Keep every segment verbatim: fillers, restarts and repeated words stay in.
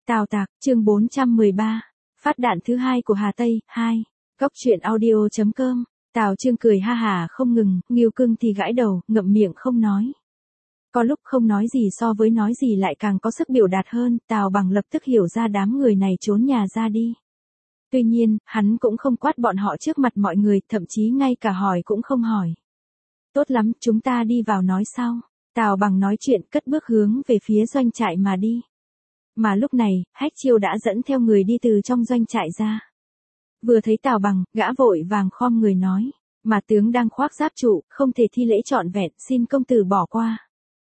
Tào Tạc, chương bốn trăm mười ba. Phát đạn thứ hai của Hà Tây, hai. Góc truyện audio chấm com. Tào Chương cười ha hả không ngừng, Nghiêu Cương thì gãi đầu, ngậm miệng không nói. Có lúc không nói gì so với nói gì lại càng có sức biểu đạt hơn, Tào Bằng lập tức hiểu ra đám người này trốn nhà ra đi. Tuy nhiên, hắn cũng không quát bọn họ trước mặt mọi người, thậm chí ngay cả hỏi cũng không hỏi. Tốt lắm, chúng ta đi vào nói sau. Tào Bằng nói chuyện cất bước hướng về phía doanh trại mà đi. Mà lúc này, Hách Chiêu đã dẫn theo người đi từ trong doanh trại ra. Vừa thấy Tào Bằng, gã vội vàng khom người nói, mà tướng đang khoác giáp trụ, không thể thi lễ trọn vẹn, xin công tử bỏ qua.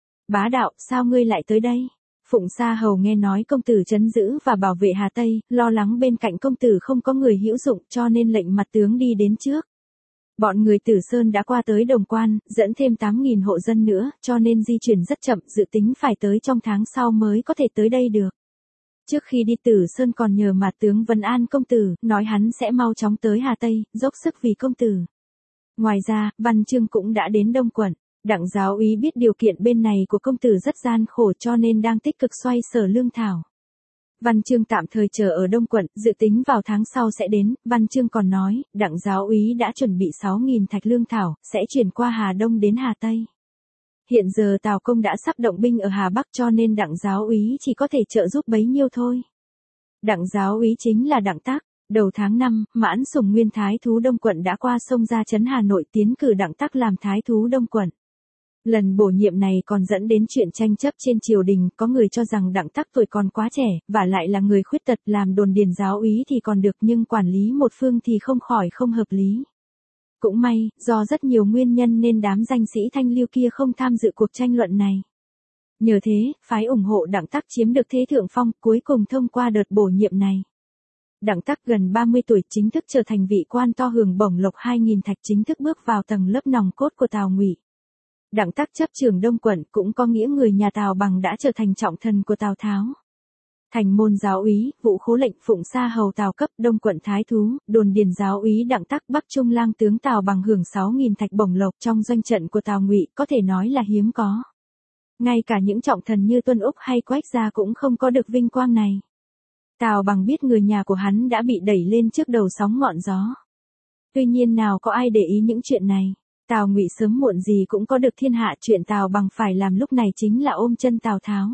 Bá đạo, sao ngươi lại tới đây? Phụng Sa Hầu nghe nói công tử trấn giữ và bảo vệ Hà Tây, lo lắng bên cạnh công tử không có người hữu dụng cho nên lệnh mặt tướng đi đến trước. Bọn người Tử Sơn đã qua tới Đồng Quan, dẫn thêm tám nghìn hộ dân nữa, cho nên di chuyển rất chậm, dự tính phải tới trong tháng sau mới có thể tới đây được. Trước khi đi Tử Sơn còn nhờ mặt tướng vấn an công tử, nói hắn sẽ mau chóng tới Hà Tây, dốc sức vì công tử. Ngoài ra, Văn Chương cũng đã đến Đông Quận. Đặng giáo úy biết điều kiện bên này của công tử rất gian khổ cho nên đang tích cực xoay sở lương thảo. Văn Chương tạm thời chờ ở Đông Quận, dự tính vào tháng sau sẽ đến. Văn Chương còn nói, đặng giáo úy đã chuẩn bị sáu nghìn thạch lương thảo, sẽ chuyển qua Hà Đông đến Hà Tây. Hiện giờ Tào Công đã sắp động binh ở Hà Bắc cho nên đặng giáo úy chỉ có thể trợ giúp bấy nhiêu thôi. Đặng giáo úy chính là Đặng Tác. Đầu tháng năm, Mãn Sùng nguyên thái thú Đông Quận đã qua sông ra trấn Hà Nội tiến cử Đặng Tác làm thái thú Đông Quận. Lần bổ nhiệm này còn dẫn đến chuyện tranh chấp trên triều đình, có người cho rằng Đặng Tác tuổi còn quá trẻ, và lại là người khuyết tật, làm đồn điền giáo úy thì còn được nhưng quản lý một phương thì không khỏi không hợp lý. Cũng may, do rất nhiều nguyên nhân nên đám danh sĩ thanh liêu kia không tham dự cuộc tranh luận này. Nhờ thế, phái ủng hộ Đặng Tác chiếm được thế thượng phong, cuối cùng thông qua đợt bổ nhiệm này. Đặng Tác gần ba mươi tuổi chính thức trở thành vị quan to hưởng bổng lộc hai nghìn thạch, chính thức bước vào tầng lớp nòng cốt của Tào Ngụy. Đặng Tác chấp trưởng Đông Quận cũng có nghĩa người nhà Tào Bằng đã trở thành trọng thần của Tào Tháo. Thành môn giáo úy, Vũ Khố lệnh Phụng Sa Hầu Tào cấp, Đông Quận thái thú, đồn điền giáo úy Đặng Tác, Bắc Trung lang tướng Tào Bằng hưởng sáu nghìn thạch bổng lộc trong doanh trận của Tào Ngụy, có thể nói là hiếm có. Ngay cả những trọng thần như Tuân Úc hay Quách gia cũng không có được vinh quang này. Tào Bằng biết người nhà của hắn đã bị đẩy lên trước đầu sóng ngọn gió. Tuy nhiên nào có ai để ý những chuyện này. Tào Ngụy sớm muộn gì cũng có được thiên hạ, chuyện Tào Bằng phải làm lúc này chính là ôm chân Tào Tháo.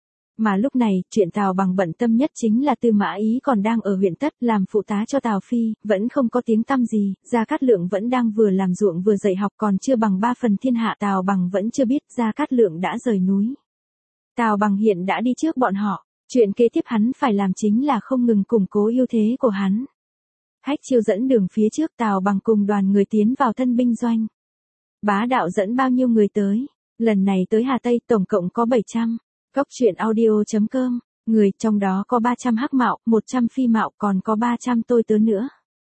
Mà lúc này, chuyện Tào Bằng bận tâm nhất chính là Tư Mã Ý còn đang ở huyện Tất làm phụ tá cho Tào Phi, vẫn không có tiếng tăm gì, Gia Cát Lượng vẫn đang vừa làm ruộng vừa dạy học còn chưa bằng ba phần thiên hạ, Tào Bằng vẫn chưa biết Gia Cát Lượng đã rời núi. Tào Bằng hiện đã đi trước bọn họ, chuyện kế tiếp hắn phải làm chính là không ngừng củng cố ưu thế của hắn. Hách Chiêu dẫn đường phía trước, Tào Bằng cùng đoàn người tiến vào thân binh doanh. Bá đạo dẫn bao nhiêu người tới? Lần này tới Hà Tây tổng cộng có bảy trăm. Góc truyện audio chấm com. Người, trong đó có ba trăm hắc mạo, một trăm phi mạo, còn có ba trăm tôi tớ nữa.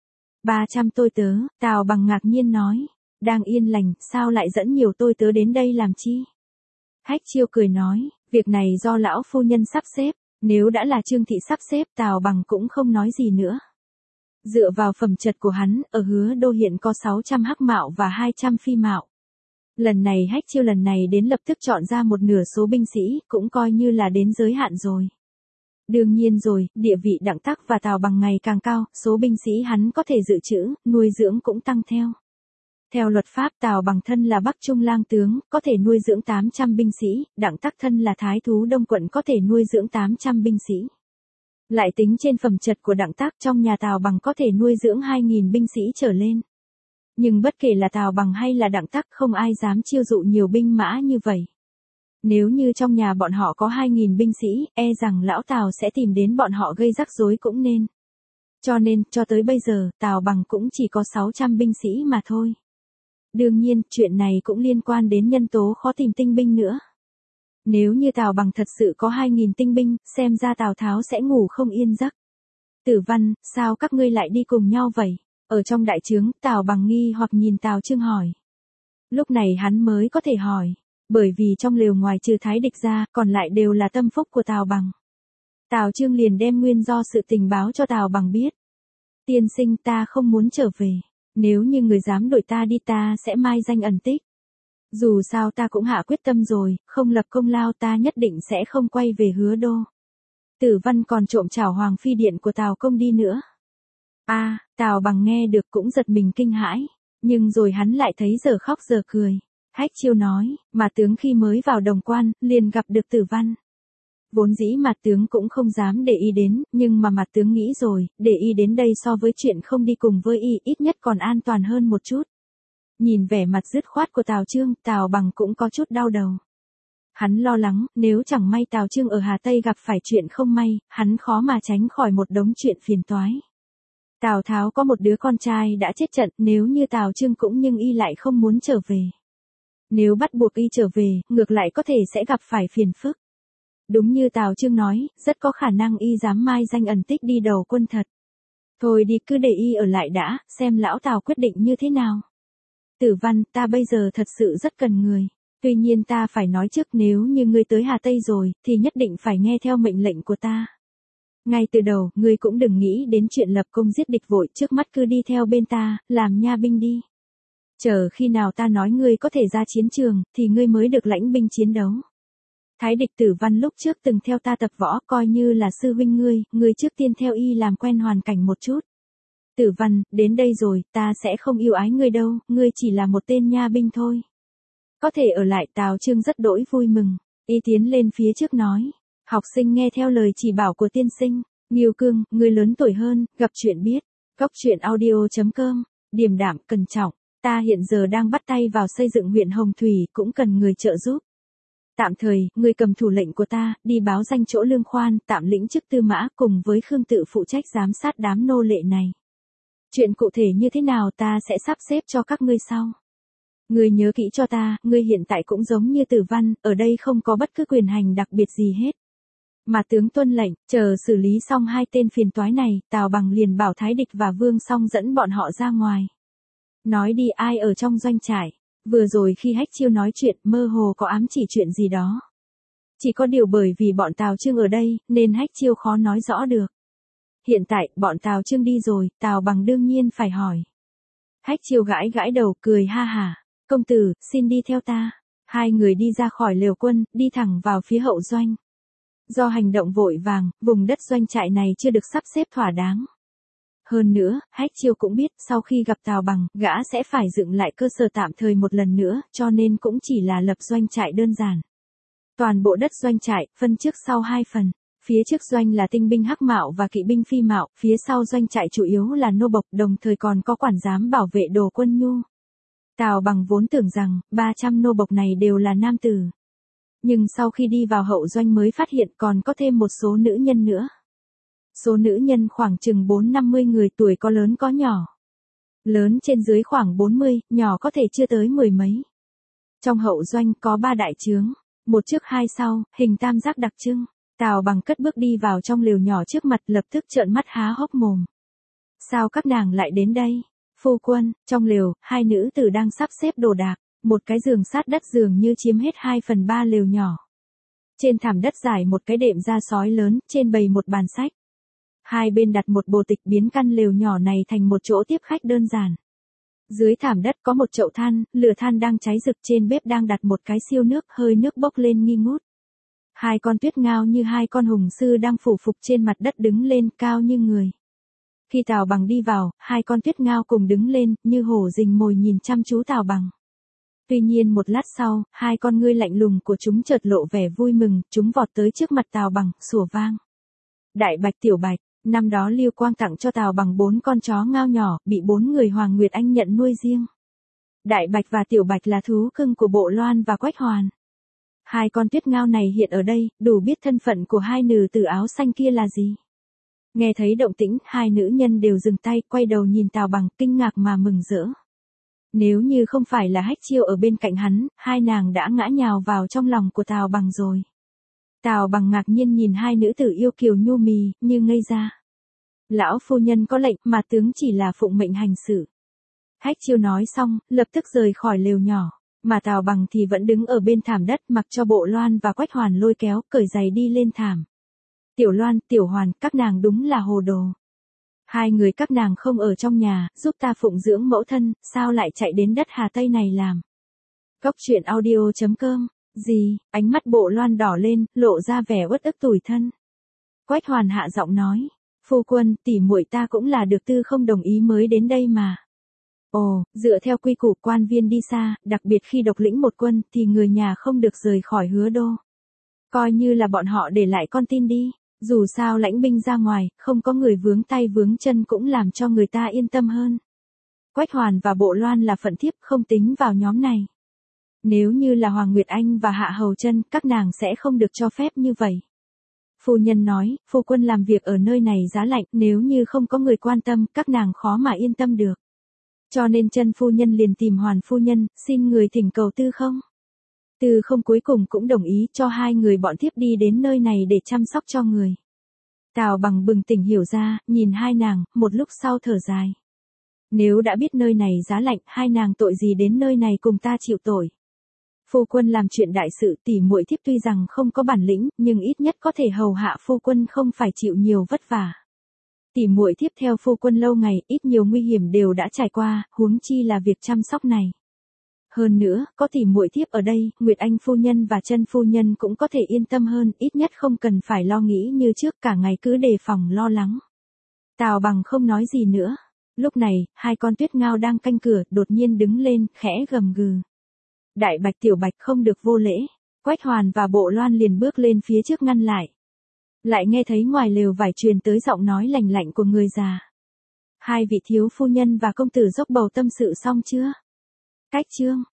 ba trăm tôi tớ, Tào Bằng ngạc nhiên nói. Đang yên lành, sao lại dẫn nhiều tôi tớ đến đây làm chi? Hách Chiêu cười nói, việc này do lão phu nhân sắp xếp, nếu đã là Trương thị sắp xếp, Tào Bằng cũng không nói gì nữa. Dựa vào phẩm chất của hắn, ở Hứa Đô hiện có sáu trăm hắc mạo và hai trăm phi mạo. Lần này Hách Chiêu lần này đến lập tức chọn ra một nửa số binh sĩ, cũng coi như là đến giới hạn rồi. Đương nhiên rồi, địa vị Đặng Tác và Tào Bằng ngày càng cao, số binh sĩ hắn có thể dự trữ, nuôi dưỡng cũng tăng theo. Theo luật pháp Tào Bằng thân là Bắc Trung lang tướng, có thể nuôi dưỡng tám trăm binh sĩ, Đặng Tác thân là Thái thú Đông Quận có thể nuôi dưỡng tám trăm binh sĩ. Lại tính trên phẩm chất của Đặng Tác trong nhà Tào Bằng có thể nuôi dưỡng hai nghìn binh sĩ trở lên. Nhưng bất kể là Tào Bằng hay là Đặng Tác không ai dám chiêu dụ nhiều binh mã như vậy. Nếu như trong nhà bọn họ có hai nghìn binh sĩ, e rằng lão Tào sẽ tìm đến bọn họ gây rắc rối cũng nên. Cho nên, cho tới bây giờ, Tào Bằng cũng chỉ có sáu trăm binh sĩ mà thôi. Đương nhiên, chuyện này cũng liên quan đến nhân tố khó tìm tinh binh nữa. Nếu như Tào Bằng thật sự có hai nghìn tinh binh, xem ra Tào Tháo sẽ ngủ không yên giấc. Tử Văn, sao các ngươi lại đi cùng nhau vậy? Ở trong đại trướng, Tào Bằng nghi hoặc nhìn Tào Chương hỏi. Lúc này hắn mới có thể hỏi, bởi vì trong lều ngoài trừ Thái Địch ra, còn lại đều là tâm phúc của Tào Bằng. Tào Chương liền đem nguyên do sự tình báo cho Tào Bằng biết. Tiên sinh, ta không muốn trở về, nếu như người dám đuổi ta đi ta sẽ mai danh ẩn tích. Dù sao ta cũng hạ quyết tâm rồi, không lập công lao ta nhất định sẽ không quay về Hứa Đô. Tử Văn còn trộm chảo Hoàng Phi điện của Tào Công đi nữa. A, à, Tào Bằng nghe được cũng giật mình kinh hãi, nhưng rồi hắn lại thấy giờ khóc giờ cười. Hách Chiêu nói, mà tướng khi mới vào Đồng Quan, liền gặp được Tử Văn. Vốn dĩ mặt tướng cũng không dám để y đến, nhưng mà mặt tướng nghĩ rồi, để y đến đây so với chuyện không đi cùng với y ít nhất còn an toàn hơn một chút. Nhìn vẻ mặt dứt khoát của Tào Chương, Tào Bằng cũng có chút đau đầu. Hắn lo lắng, nếu chẳng may Tào Chương ở Hà Tây gặp phải chuyện không may, hắn khó mà tránh khỏi một đống chuyện phiền toái. Tào Tháo có một đứa con trai đã chết trận, nếu như Tào Chương cũng nhưng y lại không muốn trở về. Nếu bắt buộc y trở về, ngược lại có thể sẽ gặp phải phiền phức. Đúng như Tào Chương nói, rất có khả năng y dám mai danh ẩn tích đi đầu quân thật. Thôi đi cứ để y ở lại đã, xem lão Tào quyết định như thế nào. Tử Văn, ta bây giờ thật sự rất cần người. Tuy nhiên ta phải nói trước nếu như ngươi tới Hà Tây rồi, thì nhất định phải nghe theo mệnh lệnh của ta. Ngay từ đầu, ngươi cũng đừng nghĩ đến chuyện lập công giết địch vội, trước mắt cứ đi theo bên ta, làm nha binh đi. Chờ khi nào ta nói ngươi có thể ra chiến trường, thì ngươi mới được lãnh binh chiến đấu. Thái địch Tử Văn lúc trước từng theo ta tập võ, coi như là sư huynh ngươi, ngươi trước tiên theo y làm quen hoàn cảnh một chút. Tử Văn, đến đây rồi, ta sẽ không yêu ái ngươi đâu, ngươi chỉ là một tên nha binh thôi. Có thể ở lại. Tào Chương rất đỗi vui mừng, y tiến lên phía trước nói. Học sinh nghe theo lời chỉ bảo của tiên sinh. Ngưu Cương, ngươi lớn tuổi hơn, gặp chuyện biết. Cốc truyện audio chấm com, điềm đạm, cẩn trọng. Ta hiện giờ đang bắt tay vào xây dựng huyện Hồng Thủy, cũng cần người trợ giúp. Tạm thời, ngươi cầm thủ lệnh của ta, đi báo danh chỗ Lương Khoan, tạm lĩnh chức tư mã, cùng với Khương Tự phụ trách giám sát đám nô lệ này. Chuyện cụ thể như thế nào ta sẽ sắp xếp cho các ngươi sau. Ngươi nhớ kỹ cho ta, ngươi hiện tại cũng giống như Tử Văn, ở đây không có bất cứ quyền hành đặc biệt gì hết. Mà tướng tuân lệnh, chờ xử lý xong hai tên phiền toái này, Tào Bằng liền bảo Thái Địch và Vương Song dẫn bọn họ ra ngoài. Nói đi, ai ở trong doanh trại. Vừa rồi khi Hách Chiêu nói chuyện, mơ hồ có ám chỉ chuyện gì đó. Chỉ có điều bởi vì bọn Tào Chương ở đây, nên Hách Chiêu khó nói rõ được. Hiện tại, bọn Tào Chương đi rồi, Tào Bằng đương nhiên phải hỏi. Hách Chiêu gãi gãi đầu, cười ha hả. Công tử, xin đi theo ta. Hai người đi ra khỏi lều quân, đi thẳng vào phía hậu doanh. Do hành động vội vàng, vùng đất doanh trại này chưa được sắp xếp thỏa đáng. Hơn nữa, Hách Chiêu cũng biết sau khi gặp Tào Bằng, gã sẽ phải dựng lại cơ sở tạm thời một lần nữa, cho nên cũng chỉ là lập doanh trại đơn giản. Toàn bộ đất doanh trại, phân trước sau hai phần. Phía trước doanh là tinh binh hắc mạo và kỵ binh phi mạo, phía sau doanh trại chủ yếu là nô bộc, đồng thời còn có quản giám bảo vệ đồ quân nhu. Tào Bằng vốn tưởng rằng, ba trăm nô bộc này đều là nam tử. Nhưng sau khi đi vào hậu doanh mới phát hiện còn có thêm một số nữ nhân nữa. Số nữ nhân khoảng chừng bốn năm mươi người, tuổi có lớn có nhỏ. Lớn trên dưới khoảng bốn mươi, nhỏ có thể chưa tới mười mấy. Trong hậu doanh có ba đại trướng, một trước hai sau, hình tam giác đặc trưng. Tào Bằng cất bước đi vào trong lều nhỏ trước mặt, lập tức trợn mắt há hốc mồm. Sao các nàng lại đến đây? Phu quân, trong lều, hai nữ tử đang sắp xếp đồ đạc, một cái giường sát đất dường như chiếm hết hai phần ba lều nhỏ. Trên thảm đất trải một cái đệm da sói lớn, trên bày một bàn sách. Hai bên đặt một bồ tịch, biến căn lều nhỏ này thành một chỗ tiếp khách đơn giản. Dưới thảm đất có một chậu than, lửa than đang cháy rực, trên bếp đang đặt một cái siêu nước, hơi nước bốc lên nghi ngút. Hai con tuyết ngao như hai con hùng sư đang phủ phục trên mặt đất, đứng lên cao như người. Khi Tào Bằng đi vào, hai con tuyết ngao cùng đứng lên, như hổ rình mồi nhìn chăm chú Tào Bằng. Tuy nhiên một lát sau, hai con ngươi lạnh lùng của chúng chợt lộ vẻ vui mừng, chúng vọt tới trước mặt Tào Bằng, sủa vang. Đại Bạch, Tiểu Bạch, năm đó Lưu Quang tặng cho Tào Bằng bốn con chó ngao nhỏ, bị bốn người Hoàng Nguyệt Anh nhận nuôi riêng. Đại Bạch và Tiểu Bạch là thú cưng của Bộ Loan và Quách Hoàn. Hai con tuyết ngao này hiện ở đây, đủ biết thân phận của hai nữ tử áo xanh kia là gì. Nghe thấy động tĩnh, hai nữ nhân đều dừng tay, quay đầu nhìn Tào Bằng, kinh ngạc mà mừng rỡ. Nếu như không phải là Hách Chiêu ở bên cạnh hắn, hai nàng đã ngã nhào vào trong lòng của Tào Bằng rồi. Tào Bằng ngạc nhiên nhìn hai nữ tử yêu kiều nhu mì, như ngây ra. Lão phu nhân có lệnh, mà tướng chỉ là phụng mệnh hành sự. Hách Chiêu nói xong, lập tức rời khỏi lều nhỏ, mà Tào Bằng thì vẫn đứng ở bên thảm đất, mặc cho Bộ Loan và Quách Hoàn lôi kéo, cởi giày đi lên thảm. Tiểu Loan, Tiểu Hoàn, các nàng đúng là hồ đồ. Hai người các nàng không ở trong nhà, giúp ta phụng dưỡng mẫu thân, sao lại chạy đến đất Hà Tây này làm? Cốc truyện audio chấm com. Gì? Ánh mắt Bộ Loan đỏ lên, lộ ra vẻ uất ức tủi thân. Quách Hoàn hạ giọng nói, phu quân, tỷ muội ta cũng là được tư không đồng ý mới đến đây mà. Ồ, dựa theo quy củ quan viên đi xa, đặc biệt khi độc lĩnh một quân thì người nhà không được rời khỏi Hứa Đô. Coi như là bọn họ để lại con tin đi, dù sao lãnh binh ra ngoài, không có người vướng tay vướng chân cũng làm cho người ta yên tâm hơn. Quách Hoàn và Bộ Loan là phận thiếp không tính vào nhóm này. Nếu như là Hoàng Nguyệt Anh và Hạ Hầu Chân, các nàng sẽ không được cho phép như vậy. Phu nhân nói, phu quân làm việc ở nơi này giá lạnh, nếu như không có người quan tâm, các nàng khó mà yên tâm được. Cho nên Chân phu nhân liền tìm Hoàn phu nhân, xin người thỉnh cầu Tư không. Tư không cuối cùng cũng đồng ý cho hai người bọn thiếp đi đến nơi này để chăm sóc cho người. Tào Bằng bừng tỉnh hiểu ra, nhìn hai nàng, một lúc sau thở dài. Nếu đã biết nơi này giá lạnh, hai nàng tội gì đến nơi này cùng ta chịu tội. Phu quân làm chuyện đại sự, tỷ muội thiếp tuy rằng không có bản lĩnh, nhưng ít nhất có thể hầu hạ phu quân không phải chịu nhiều vất vả. Tỷ muội thiếp theo phu quân lâu ngày, ít nhiều nguy hiểm đều đã trải qua, huống chi là việc chăm sóc này. Hơn nữa, có tỷ muội thiếp ở đây, Nguyệt Anh phu nhân và Chân phu nhân cũng có thể yên tâm hơn, ít nhất không cần phải lo nghĩ như trước cả ngày cứ đề phòng lo lắng. Tào Bằng không nói gì nữa. Lúc này, hai con tuyết ngao đang canh cửa, đột nhiên đứng lên, khẽ gầm gừ. Đại Bạch Tiểu Bạch không được vô lễ. Quách Hoàn và Bộ Loan liền bước lên phía trước ngăn lại. Lại nghe thấy ngoài lều vải truyền tới giọng nói lành lạnh của người già. Hai vị thiếu phu nhân và công tử dốc bầu tâm sự xong chưa? Cách chương.